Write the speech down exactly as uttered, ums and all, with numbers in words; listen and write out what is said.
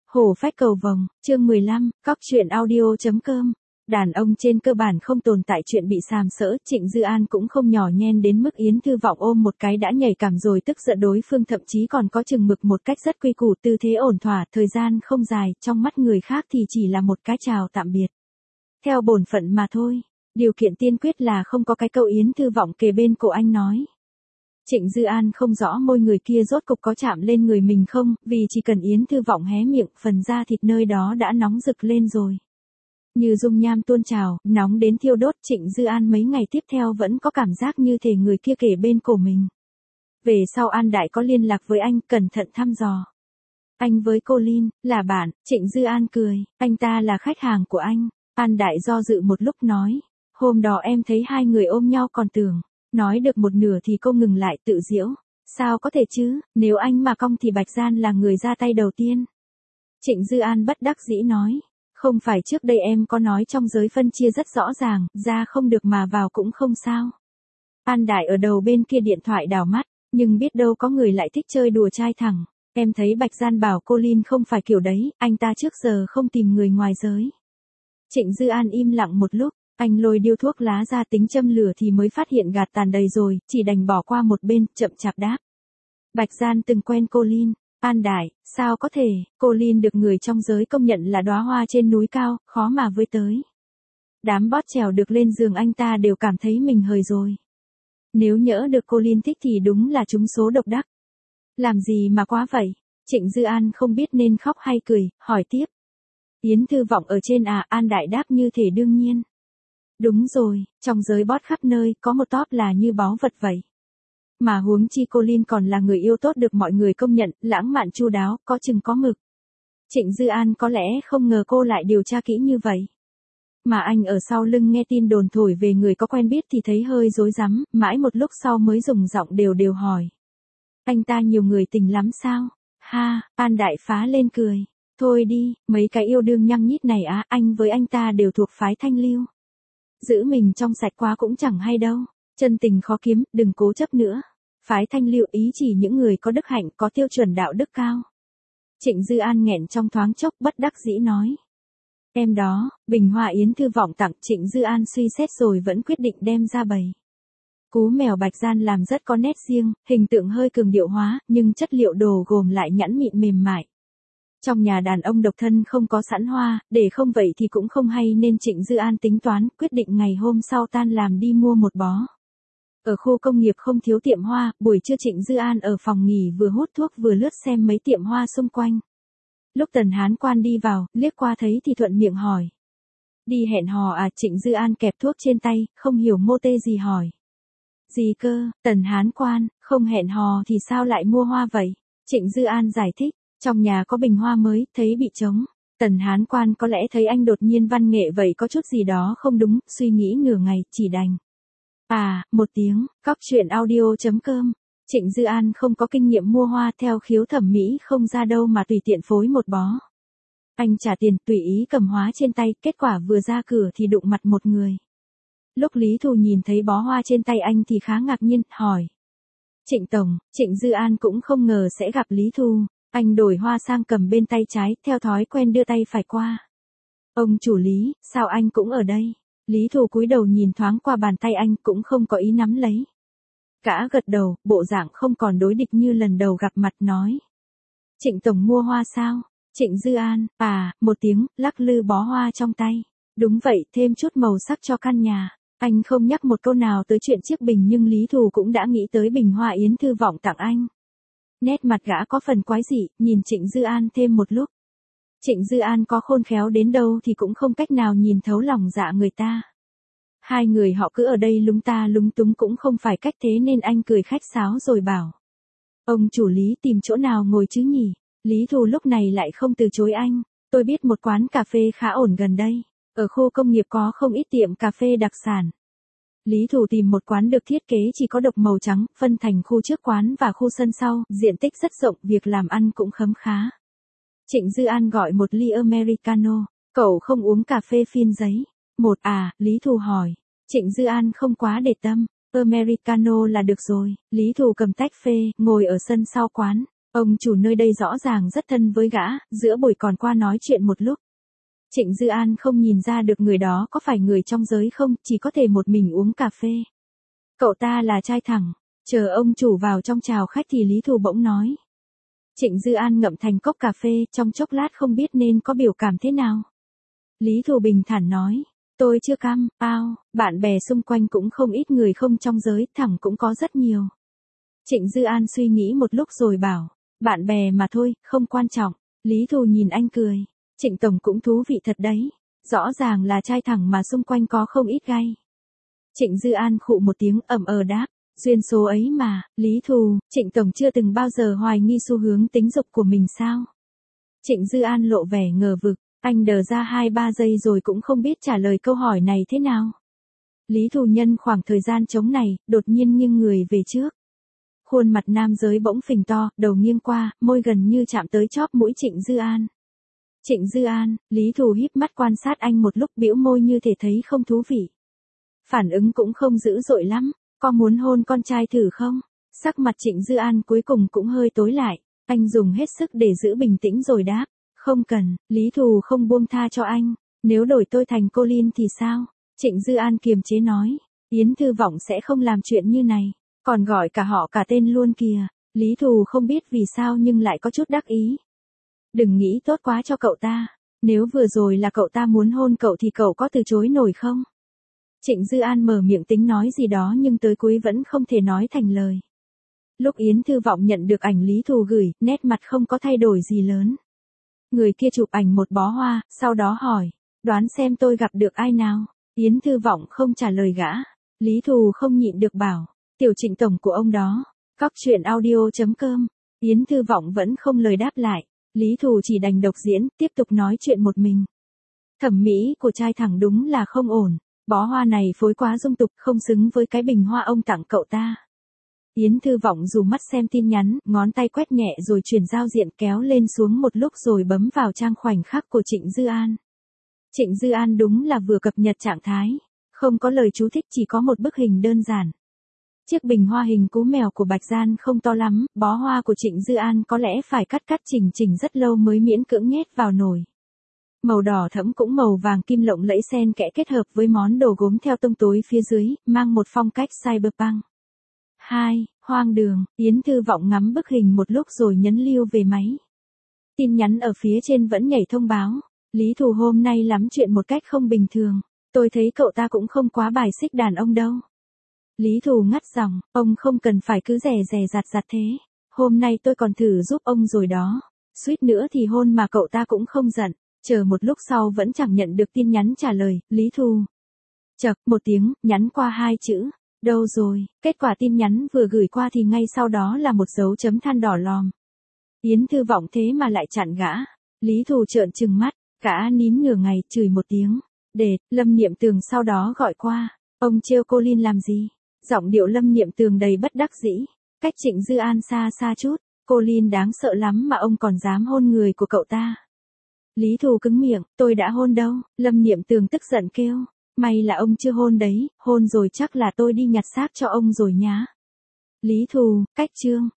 Hổ phách cầu vồng, chương mười lăm, cóc truyện audio.com. Đàn ông trên cơ bản không tồn tại chuyện bị sàm sỡ, Trịnh Dư An cũng không nhỏ nhen đến mức Yến Thư Vọng ôm một cái đã nhảy cảm rồi tức giận đối phương, thậm chí còn có chừng mực một cách rất quy củ, tư thế ổn thỏa, thời gian không dài, trong mắt người khác thì chỉ là một cái chào tạm biệt. Theo bổn phận mà thôi, điều kiện tiên quyết là không có cái câu Yến Thư Vọng kề bên cổ anh nói. Trịnh Dư An không rõ môi người kia rốt cục có chạm lên người mình không, vì chỉ cần Yến Thư Vọng hé miệng, phần da thịt nơi đó đã nóng rực lên rồi. Như dung nham tuôn trào, nóng đến thiêu đốt. Trịnh Dư An mấy ngày tiếp theo vẫn có cảm giác như thể người kia kề bên cổ mình. Về sau An Đại có liên lạc với anh, cẩn thận thăm dò. Anh với cô Lin, là bạn. Trịnh Dư An cười, anh ta là khách hàng của anh. An Đại do dự một lúc nói, hôm đó em thấy hai người ôm nhau còn tưởng. Nói được một nửa thì cô ngừng lại, tự giễu. Sao có thể chứ, nếu anh mà cong thì Bạch Gian là người ra tay đầu tiên. Trịnh Dư An bất đắc dĩ nói. Không phải trước đây em có nói trong giới phân chia rất rõ ràng, ra không được mà vào cũng không sao. An Đại ở đầu bên kia điện thoại đảo mắt, nhưng biết đâu có người lại thích chơi đùa trai thẳng. Em thấy Bạch Gian bảo cô Lin không phải kiểu đấy, anh ta trước giờ không tìm người ngoài giới. Trịnh Dư An im lặng một lúc. Anh lôi điếu thuốc lá ra tính châm lửa thì mới phát hiện gạt tàn đầy rồi, chỉ đành bỏ qua một bên, chậm chạp đáp. Bạch Gian từng quen cô Lin. An Đại, sao có thể, cô Lin được người trong giới công nhận là đóa hoa trên núi cao, khó mà với tới. Đám bót trèo được lên giường anh ta đều cảm thấy mình hời rồi. Nếu nhỡ được cô Lin thích thì đúng là trúng số độc đắc. Làm gì mà quá vậy? Trịnh Dư An không biết nên khóc hay cười, hỏi tiếp. Yến Thư Vọng ở trên à? An Đại đáp như thể đương nhiên. Đúng rồi, trong giới bót khắp nơi, có một top là như báu vật vậy. Mà huống chi cô Lin còn là người yêu tốt được mọi người công nhận, lãng mạn chu đáo, có chừng có mực. Trịnh Dư An có lẽ không ngờ cô lại điều tra kỹ như vậy. Mà anh ở sau lưng nghe tin đồn thổi về người có quen biết thì thấy hơi rối rắm, mãi một lúc sau mới dùng giọng đều đều hỏi. Anh ta nhiều người tình lắm sao? Ha, An Đại phá lên cười. Thôi đi, mấy cái yêu đương nhăng nhít này á, anh với anh ta đều thuộc phái thanh lưu. Giữ mình trong sạch quá cũng chẳng hay đâu. Chân tình khó kiếm, đừng cố chấp nữa. Phái thanh lưu ý chỉ những người có đức hạnh, có tiêu chuẩn đạo đức cao. Trịnh Dư An nghẹn trong thoáng chốc, bất đắc dĩ nói. Em đó, bình hoa Yến Thư Vọng tặng. Trịnh Dư An suy xét rồi vẫn quyết định đem ra bày. Cú mèo Bạch Gian làm rất có nét riêng, hình tượng hơi cường điệu hóa, nhưng chất liệu đồ gồm lại nhẵn mịn mềm mại. Trong nhà đàn ông độc thân không có sẵn hoa, để không vậy thì cũng không hay nên Trịnh Dư An tính toán, quyết định ngày hôm sau tan làm đi mua một bó. Ở khu công nghiệp không thiếu tiệm hoa, buổi trưa Trịnh Dư An ở phòng nghỉ vừa hút thuốc vừa lướt xem mấy tiệm hoa xung quanh. Lúc Tần Hán Quan đi vào, liếc qua thấy thì thuận miệng hỏi. Đi hẹn hò à? Trịnh Dư An kẹp thuốc trên tay, không hiểu mô tê gì hỏi. Gì cơ? Tần Hán Quan, không hẹn hò thì sao lại mua hoa vậy? Trịnh Dư An giải thích. Trong nhà có bình hoa mới, thấy bị trống. Tần Hán Quan có lẽ thấy anh đột nhiên văn nghệ vậy có chút gì đó không đúng, suy nghĩ nửa ngày, chỉ đành. À, một tiếng, cóc truyện audio.com. Trịnh Dư An không có kinh nghiệm mua hoa, theo khiếu thẩm mỹ không ra đâu mà tùy tiện phối một bó. Anh trả tiền, tùy ý cầm hóa trên tay, kết quả vừa ra cửa thì đụng mặt một người. Lúc Lý Thù nhìn thấy bó hoa trên tay anh thì khá ngạc nhiên, hỏi. Trịnh Tổng, Trịnh Dư An cũng không ngờ sẽ gặp Lý Thù. Anh đổi hoa sang cầm bên tay trái, theo thói quen đưa tay phải qua. Ông chủ Lý, sao anh cũng ở đây? Lý Thù cúi đầu nhìn thoáng qua bàn tay anh, cũng không có ý nắm lấy. Gã gật đầu, bộ dạng không còn đối địch như lần đầu gặp mặt, nói. Trịnh Tổng mua hoa sao? Trịnh Dư An, à, một tiếng, lắc lư bó hoa trong tay. Đúng vậy, thêm chút màu sắc cho căn nhà. Anh không nhắc một câu nào tới chuyện chiếc bình nhưng Lý Thù cũng đã nghĩ tới bình hoa Yến Thư Vọng tặng anh. Nét mặt gã có phần quái dị, nhìn Trịnh Dư An thêm một lúc. Trịnh Dư An có khôn khéo đến đâu thì cũng không cách nào nhìn thấu lòng dạ người ta. Hai người họ cứ ở đây lúng ta lúng túng cũng không phải cách, thế nên anh cười khách sáo rồi bảo. Ông chủ Lý tìm chỗ nào ngồi chứ nhỉ? Lý Thù lúc này lại không từ chối anh. Tôi biết một quán cà phê khá ổn gần đây. Ở khu công nghiệp có không ít tiệm cà phê đặc sản. Lý Thù tìm một quán được thiết kế chỉ có độc màu trắng, phân thành khu trước quán và khu sân sau, diện tích rất rộng, việc làm ăn cũng khấm khá. Trịnh Dư An gọi một ly Americano, cậu không uống cà phê phin giấy. Một à, Lý Thù hỏi. Trịnh Dư An không quá để tâm, Americano là được rồi. Lý Thù cầm tách phê, ngồi ở sân sau quán. Ông chủ nơi đây rõ ràng rất thân với gã, giữa buổi còn qua nói chuyện một lúc. Trịnh Dư An không nhìn ra được người đó có phải người trong giới không, chỉ có thể một mình uống cà phê. Cậu ta là trai thẳng, chờ ông chủ vào trong chào khách thì Lý Thù bỗng nói. Trịnh Dư An ngậm thành cốc cà phê, trong chốc lát không biết nên có biểu cảm thế nào. Lý Thù bình thản nói, tôi chưa cam, ao, bạn bè xung quanh cũng không ít người không trong giới, thẳng cũng có rất nhiều. Trịnh Dư An suy nghĩ một lúc rồi bảo, bạn bè mà thôi, không quan trọng. Lý Thù nhìn anh cười, Trịnh Tổng cũng thú vị thật đấy, rõ ràng là trai thẳng mà xung quanh có không ít gay. Trịnh Dư An khụ một tiếng ầm ờ đáp, duyên số ấy mà. Lý Thù, Trịnh Tổng chưa từng bao giờ hoài nghi xu hướng tính dục của mình sao? Trịnh Dư An lộ vẻ ngờ vực, anh đờ ra hai ba giây rồi cũng không biết trả lời câu hỏi này thế nào. Lý Thù nhân khoảng thời gian trống này, đột nhiên nghiêng người về trước. Khuôn mặt nam giới bỗng phình to, đầu nghiêng qua, môi gần như chạm tới chóp mũi Trịnh Dư An. Trịnh Dư An, Lý Thù híp mắt quan sát anh một lúc, bĩu môi như thể thấy không thú vị. Phản ứng cũng không dữ dội lắm, có muốn hôn con trai thử không? Sắc mặt Trịnh Dư An cuối cùng cũng hơi tối lại, anh dùng hết sức để giữ bình tĩnh rồi đáp, không cần. Lý Thù không buông tha cho anh, nếu đổi tôi thành cô Linh thì sao? Trịnh Dư An kiềm chế nói, Yến Thư Vọng sẽ không làm chuyện như này, còn gọi cả họ cả tên luôn kìa. Lý Thù không biết vì sao nhưng lại có chút đắc ý. Đừng nghĩ tốt quá cho cậu ta, nếu vừa rồi là cậu ta muốn hôn cậu thì cậu có từ chối nổi không? Trịnh Dư An mở miệng tính nói gì đó nhưng tới cuối vẫn không thể nói thành lời. Lúc Yến Thư Vọng nhận được ảnh Lý Thù gửi, nét mặt không có thay đổi gì lớn. Người kia chụp ảnh một bó hoa, sau đó hỏi, đoán xem tôi gặp được ai nào? Yến Thư Vọng không trả lời gã. Lý Thù không nhịn được bảo, tiểu Trịnh Tổng của ông đó. Cóc truyện audio chấm com. Yến Thư Vọng vẫn không lời đáp lại. Lý Thù chỉ đành độc diễn, tiếp tục nói chuyện một mình. Thẩm mỹ của trai thẳng đúng là không ổn. Bó hoa này phối quá dung tục, không xứng với cái bình hoa ông tặng cậu ta. Yến Thư Vọng dù mắt xem tin nhắn, ngón tay quét nhẹ rồi chuyển giao diện kéo lên xuống một lúc rồi bấm vào trang khoảnh khắc của Trịnh Dư An. Trịnh Dư An đúng là vừa cập nhật trạng thái. Không có lời chú thích, chỉ có một bức hình đơn giản. Chiếc bình hoa hình cú mèo của Bạch Gian không to lắm, bó hoa của Trịnh Dư An có lẽ phải cắt cắt chỉnh chỉnh rất lâu mới miễn cưỡng nhét vào nồi. Màu đỏ thẫm cũng màu vàng kim lộng lẫy xen kẽ kết hợp với món đồ gốm theo tông tối phía dưới, mang một phong cách cyberpunk. hai. Hoang đường. Yến Thư Vọng ngắm bức hình một lúc rồi nhấn lưu về máy. Tin nhắn ở phía trên vẫn nhảy thông báo. Lý Thù hôm nay lắm chuyện một cách không bình thường. Tôi thấy cậu ta cũng không quá bài xích đàn ông đâu. Lý Thù ngắt giọng, ông không cần phải cứ rè rè rặt rặt thế. Hôm nay tôi còn thử giúp ông rồi đó. Suýt nữa thì hôn mà cậu ta cũng không giận. Chờ một lúc sau vẫn chẳng nhận được tin nhắn trả lời, Lý Thù. Chậc, một tiếng, nhắn qua hai chữ. Đâu rồi? Kết quả tin nhắn vừa gửi qua thì ngay sau đó là một dấu chấm than đỏ lòm. Yến Thư Vọng thế mà lại chặn gã. Lý Thù trợn trừng mắt, gã nín nửa ngày, chửi một tiếng. Để, Lâm Niệm Tường sau đó gọi qua. Ông trêu cô Linh làm gì? Giọng điệu Lâm Niệm Tường đầy bất đắc dĩ. Cách Trịnh Dư An xa xa chút. Cô Linh đáng sợ lắm mà ông còn dám hôn người của cậu ta. Lý Thù cứng miệng, tôi đã hôn đâu? Lâm Niệm Tường tức giận kêu. May là ông chưa hôn đấy, hôn rồi chắc là tôi đi nhặt xác cho ông rồi nhá. Lý Thù, cách chương.